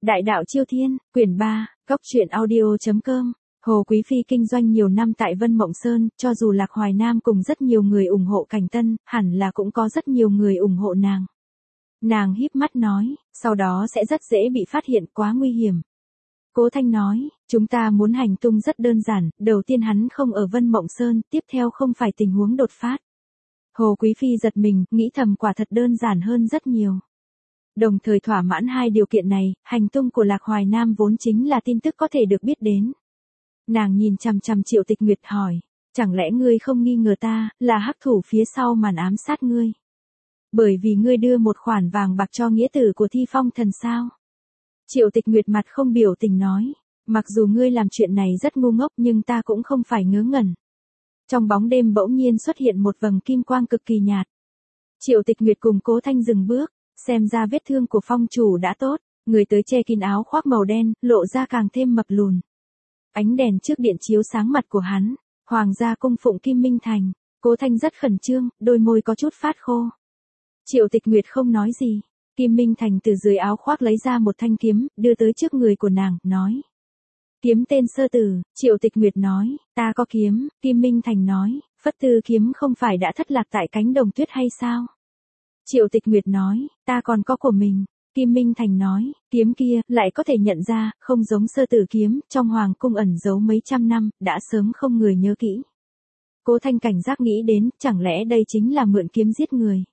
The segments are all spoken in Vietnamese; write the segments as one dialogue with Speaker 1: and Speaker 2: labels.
Speaker 1: Đại đạo Chiêu Thiên, quyển 3, Góc truyện audio.com. Hồ Quý Phi kinh doanh nhiều năm tại Vân Mộng Sơn, cho dù Lạc Hoài Nam cùng rất nhiều người ủng hộ Cảnh Tân, hẳn là cũng có rất nhiều người ủng hộ nàng. Nàng híp mắt nói, sau đó sẽ rất dễ bị phát hiện, quá nguy hiểm. Cố Thanh nói, chúng ta muốn hành tung rất đơn giản, đầu tiên hắn không ở Vân Mộng Sơn, tiếp theo không phải tình huống đột phát. Hồ Quý Phi giật mình, nghĩ thầm quả thật đơn giản hơn rất nhiều. Đồng thời thỏa mãn hai điều kiện này, hành tung của Lạc Hoài Nam vốn chính là tin tức có thể được biết đến. Nàng nhìn chằm chằm Triệu Tịch Nguyệt hỏi, chẳng lẽ ngươi không nghi ngờ ta, là hắc thủ phía sau màn ám sát ngươi? Bởi vì ngươi đưa một khoản vàng bạc cho nghĩa tử của Thi Phong Thần sao? Triệu Tịch Nguyệt mặt không biểu tình nói, mặc dù ngươi làm chuyện này rất ngu ngốc nhưng ta cũng không phải ngớ ngẩn. Trong bóng đêm bỗng nhiên xuất hiện một vầng kim quang cực kỳ nhạt. Triệu Tịch Nguyệt cùng Cố Thanh dừng bước, xem ra vết thương của phong chủ đã tốt, người tới che kín áo khoác màu đen, lộ ra càng thêm mập lùn. Ánh đèn trước điện chiếu sáng mặt của hắn, hoàng gia cung phụng Kim Minh Thành, Cố Thanh rất khẩn trương, đôi môi có chút phát khô. Triệu Tịch Nguyệt không nói gì, Kim Minh Thành từ dưới áo khoác lấy ra một thanh kiếm, đưa tới trước người của nàng, nói. Kiếm tên Sơ Tử, Triệu Tịch Nguyệt nói, ta có kiếm, Kim Minh Thành nói, Phất Tư kiếm không phải đã thất lạc tại cánh đồng tuyết hay sao? Triệu Tịch Nguyệt nói, ta còn có của mình. Kim Minh Thành nói, kiếm kia, lại có thể nhận ra, không giống Sơ Tử kiếm, trong hoàng cung ẩn giấu mấy trăm năm, đã sớm không người nhớ kỹ. Cố Thanh cảnh giác nghĩ đến, chẳng lẽ đây chính là mượn kiếm giết người?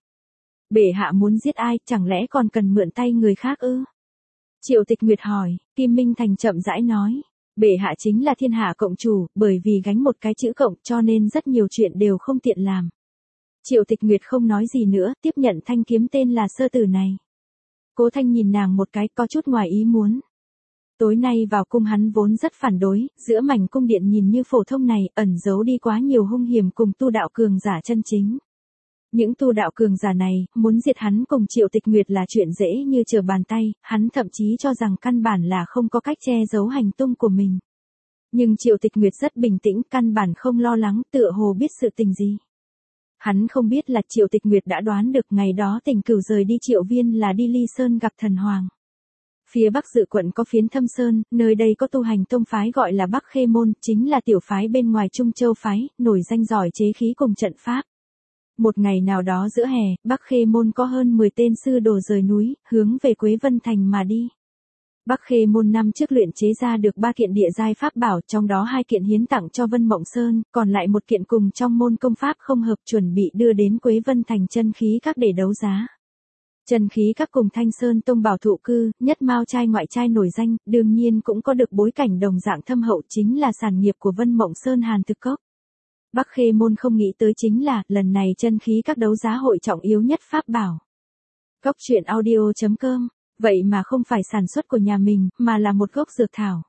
Speaker 1: Bệ hạ muốn giết ai, chẳng lẽ còn cần mượn tay người khác ư? Triệu Tịch Nguyệt hỏi, Kim Minh Thành chậm rãi nói, bệ hạ chính là thiên hạ cộng chủ, bởi vì gánh một cái chữ cộng cho nên rất nhiều chuyện đều không tiện làm. Triệu Tịch Nguyệt không nói gì nữa, tiếp nhận thanh kiếm tên là Sơ Tử này. Cố Thanh nhìn nàng một cái, có chút ngoài ý muốn. Tối nay vào cung hắn vốn rất phản đối, giữa mảnh cung điện nhìn như phổ thông này, ẩn giấu đi quá nhiều hung hiểm cùng tu đạo cường giả chân chính. Những tu đạo cường giả này, muốn diệt hắn cùng Triệu Tịch Nguyệt là chuyện dễ như trở bàn tay, hắn thậm chí cho rằng căn bản là không có cách che giấu hành tung của mình. Nhưng Triệu Tịch Nguyệt rất bình tĩnh, căn bản không lo lắng, tựa hồ biết sự tình gì. Hắn không biết là Triệu Tịch Nguyệt đã đoán được ngày đó Tình Cửu rời đi Triệu Viên là đi Ly Sơn gặp thần hoàng. Phía Bắc Dự quận có Phiến Thâm Sơn, nơi đây có tu hành tông phái gọi là Bắc Khê Môn, chính là tiểu phái bên ngoài Trung Châu phái, nổi danh giỏi chế khí cùng trận pháp. Một ngày nào đó giữa hè, Bắc Khê Môn có hơn 10 tên sư đồ rời núi, hướng về Quế Vân Thành mà đi. Bắc Khê Môn năm trước luyện chế ra được 3 kiện địa giai pháp bảo, trong đó 2 kiện hiến tặng cho Vân Mộng Sơn, còn lại 1 kiện cùng trong môn công pháp không hợp chuẩn bị đưa đến Quế Vân Thành chân khí các để đấu giá. Chân khí các cùng Thanh Sơn Tông bảo thụ cư, nhất mao trai ngoại trai nổi danh, đương nhiên cũng có được bối cảnh đồng dạng thâm hậu, chính là sản nghiệp của Vân Mộng Sơn Hàn Thực Cốc. Bắc Khê Môn không nghĩ tới chính là, lần này chân khí các đấu giá hội trọng yếu nhất pháp bảo. Góc truyện audio.com, vậy mà không phải sản xuất của nhà mình, mà là một gốc dược thảo.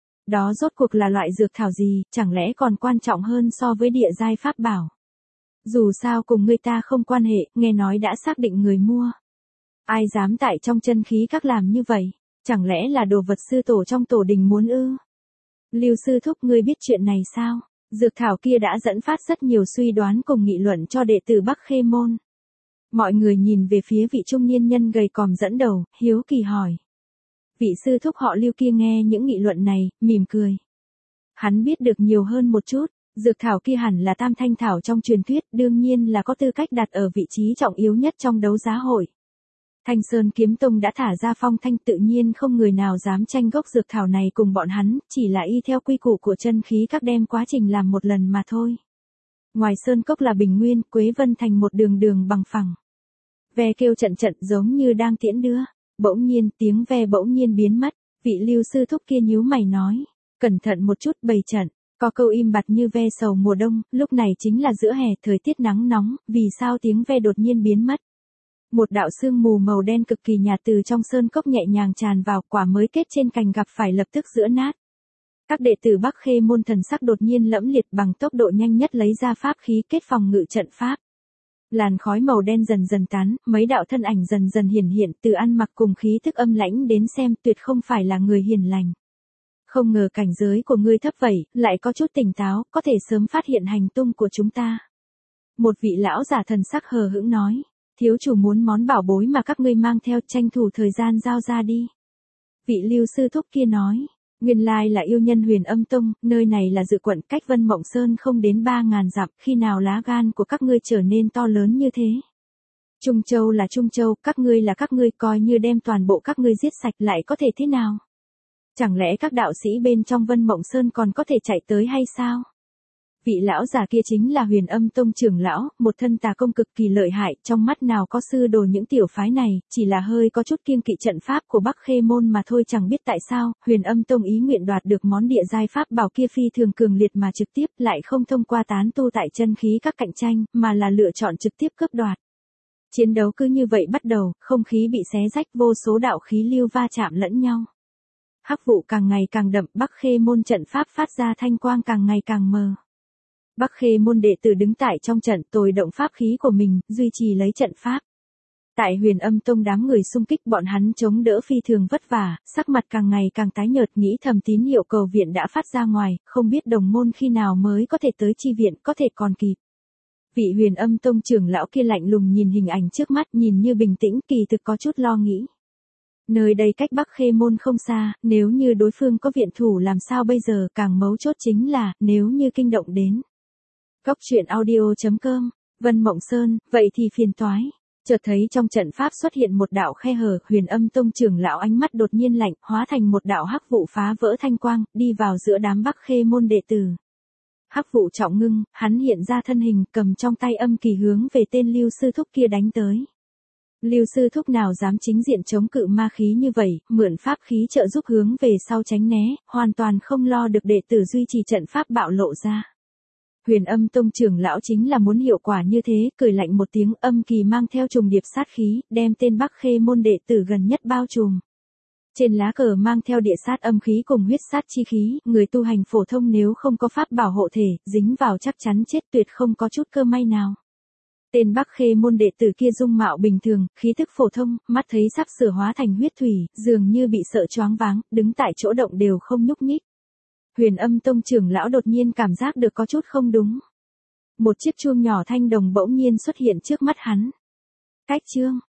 Speaker 1: Đó rốt cuộc là loại dược thảo gì, chẳng lẽ còn quan trọng hơn so với địa giai pháp bảo. Dù sao cùng người ta không quan hệ, nghe nói đã xác định người mua. Ai dám tại trong chân khí các làm như vậy, chẳng lẽ là đồ vật sư tổ trong tổ đình muốn ư? Lưu sư thúc, ngươi biết chuyện này sao? Dược thảo kia đã dẫn phát rất nhiều suy đoán cùng nghị luận cho đệ tử Bắc Khê Môn. Mọi người nhìn về phía vị trung niên nhân gầy còm dẫn đầu, hiếu kỳ hỏi. Vị sư thúc họ Lưu kia nghe những nghị luận này, mỉm cười. Hắn biết được nhiều hơn một chút, dược thảo kia hẳn là tam thanh thảo trong truyền thuyết, đương nhiên là có tư cách đặt ở vị trí trọng yếu nhất trong đấu giá hội. Thanh Sơn Kiếm Tông đã thả ra phong thanh, tự nhiên không người nào dám tranh gốc dược thảo này cùng bọn hắn, chỉ là y theo quy củ của chân khí các đem quá trình làm một lần mà thôi. Ngoài sơn cốc là bình nguyên, Quế Vân Thành một đường đường bằng phẳng. Ve kêu trận trận giống như đang tiễn đưa, bỗng nhiên tiếng ve bỗng nhiên biến mất, vị Lưu sư thúc kia nhíu mày nói, cẩn thận một chút, bày trận, có câu im bặt như ve sầu mùa đông, lúc này chính là giữa hè, thời tiết nắng nóng, vì sao tiếng ve đột nhiên biến mất? Một đạo sương mù màu đen cực kỳ nhạt từ trong sơn cốc nhẹ nhàng tràn vào, quả mới kết trên cành gặp phải lập tức giữa nát. Các đệ tử Bắc Khê Môn thần sắc đột nhiên lẫm liệt, bằng tốc độ nhanh nhất lấy ra pháp khí kết phòng ngự trận pháp. Làn khói màu đen dần dần tán, mấy đạo thân ảnh dần dần hiển hiện, từ ăn mặc cùng khí thức âm lãnh đến xem tuyệt không phải là người hiền lành. Không ngờ cảnh giới của ngươi thấp vậy, lại có chút tỉnh táo, có thể sớm phát hiện hành tung của chúng ta. Một vị lão giả thần sắc hờ hững nói. Thiếu chủ muốn món bảo bối mà các ngươi mang theo, tranh thủ thời gian giao ra đi. Vị Lưu sư thúc kia nói. Nguyên lai là yêu nhân Huyền Âm Tông, nơi này là dự quận cách Vân Mộng Sơn không đến 3.000 dặm, khi nào lá gan của các ngươi trở nên to lớn như thế. Trung Châu là Trung Châu, các ngươi là các ngươi, coi như đem toàn bộ các ngươi giết sạch lại có thể thế nào? Chẳng lẽ các đạo sĩ bên trong Vân Mộng Sơn còn có thể chạy tới hay sao? Vị lão già kia chính là Huyền Âm Tông trưởng lão, một thân tà công cực kỳ lợi hại, trong mắt nào có sư đồ những tiểu phái này, chỉ là hơi có chút kiêng kỵ trận pháp của Bắc Khê môn mà thôi, chẳng biết tại sao, Huyền Âm Tông ý nguyện đoạt được món địa giai pháp bảo kia phi thường cường liệt mà trực tiếp lại không thông qua tán tu tại chân khí các cạnh tranh, mà là lựa chọn trực tiếp cướp đoạt. Chiến đấu cứ như vậy bắt đầu, không khí bị xé rách, vô số đạo khí lưu va chạm lẫn nhau. Hắc vụ càng ngày càng đậm, Bắc Khê môn trận pháp phát ra thanh quang càng ngày càng mờ. Bắc Khê môn đệ tử đứng tại trong trận, tồi động pháp khí của mình, duy trì lấy trận pháp. Tại Huyền Âm Tông đám người xung kích, bọn hắn chống đỡ phi thường vất vả, sắc mặt càng ngày càng tái nhợt, nghĩ thầm tín hiệu cầu viện đã phát ra ngoài, không biết đồng môn khi nào mới có thể tới chi viện, có thể còn kịp. Vị Huyền Âm Tông trưởng lão kia lạnh lùng nhìn hình ảnh trước mắt, nhìn như bình tĩnh, kỳ thực có chút lo nghĩ. Nơi đây cách Bắc Khê môn không xa, nếu như đối phương có viện thủ làm sao bây giờ, càng mấu chốt chính là, nếu như kinh động đến. Góc truyện audio.com, Vân Mộng Sơn, vậy thì phiền toái. Chợt thấy trong trận pháp xuất hiện một đạo khe hở, Huyền Âm Tông trưởng lão ánh mắt đột nhiên lạnh, hóa thành một đạo hắc vụ phá vỡ thanh quang, đi vào giữa đám Bắc Khê môn đệ tử. Hắc vụ trọng ngưng, hắn hiện ra thân hình, cầm trong tay âm kỳ hướng về tên Lưu sư thúc kia đánh tới. Lưu sư thúc nào dám chính diện chống cự ma khí như vậy, mượn pháp khí trợ giúp hướng về sau tránh né, hoàn toàn không lo được đệ tử duy trì trận pháp bạo lộ ra. Huyền Âm Tông trưởng lão chính là muốn hiệu quả như thế, cười lạnh một tiếng, âm kỳ mang theo trùng điệp sát khí, đem tên Bắc Khê môn đệ tử gần nhất bao trùm. Trên lá cờ mang theo địa sát âm khí cùng huyết sát chi khí, người tu hành phổ thông nếu không có pháp bảo hộ thể, dính vào chắc chắn chết, tuyệt không có chút cơ may nào. Tên Bắc Khê môn đệ tử kia dung mạo bình thường, khí thức phổ thông, mắt thấy sắp sửa hóa thành huyết thủy, dường như bị sợ choáng váng, đứng tại chỗ động đều không nhúc nhích. Huyền Âm Tông trưởng lão đột nhiên cảm giác được có chút không đúng. Một chiếc chuông nhỏ thanh đồng bỗng nhiên xuất hiện trước mắt hắn. Cách chương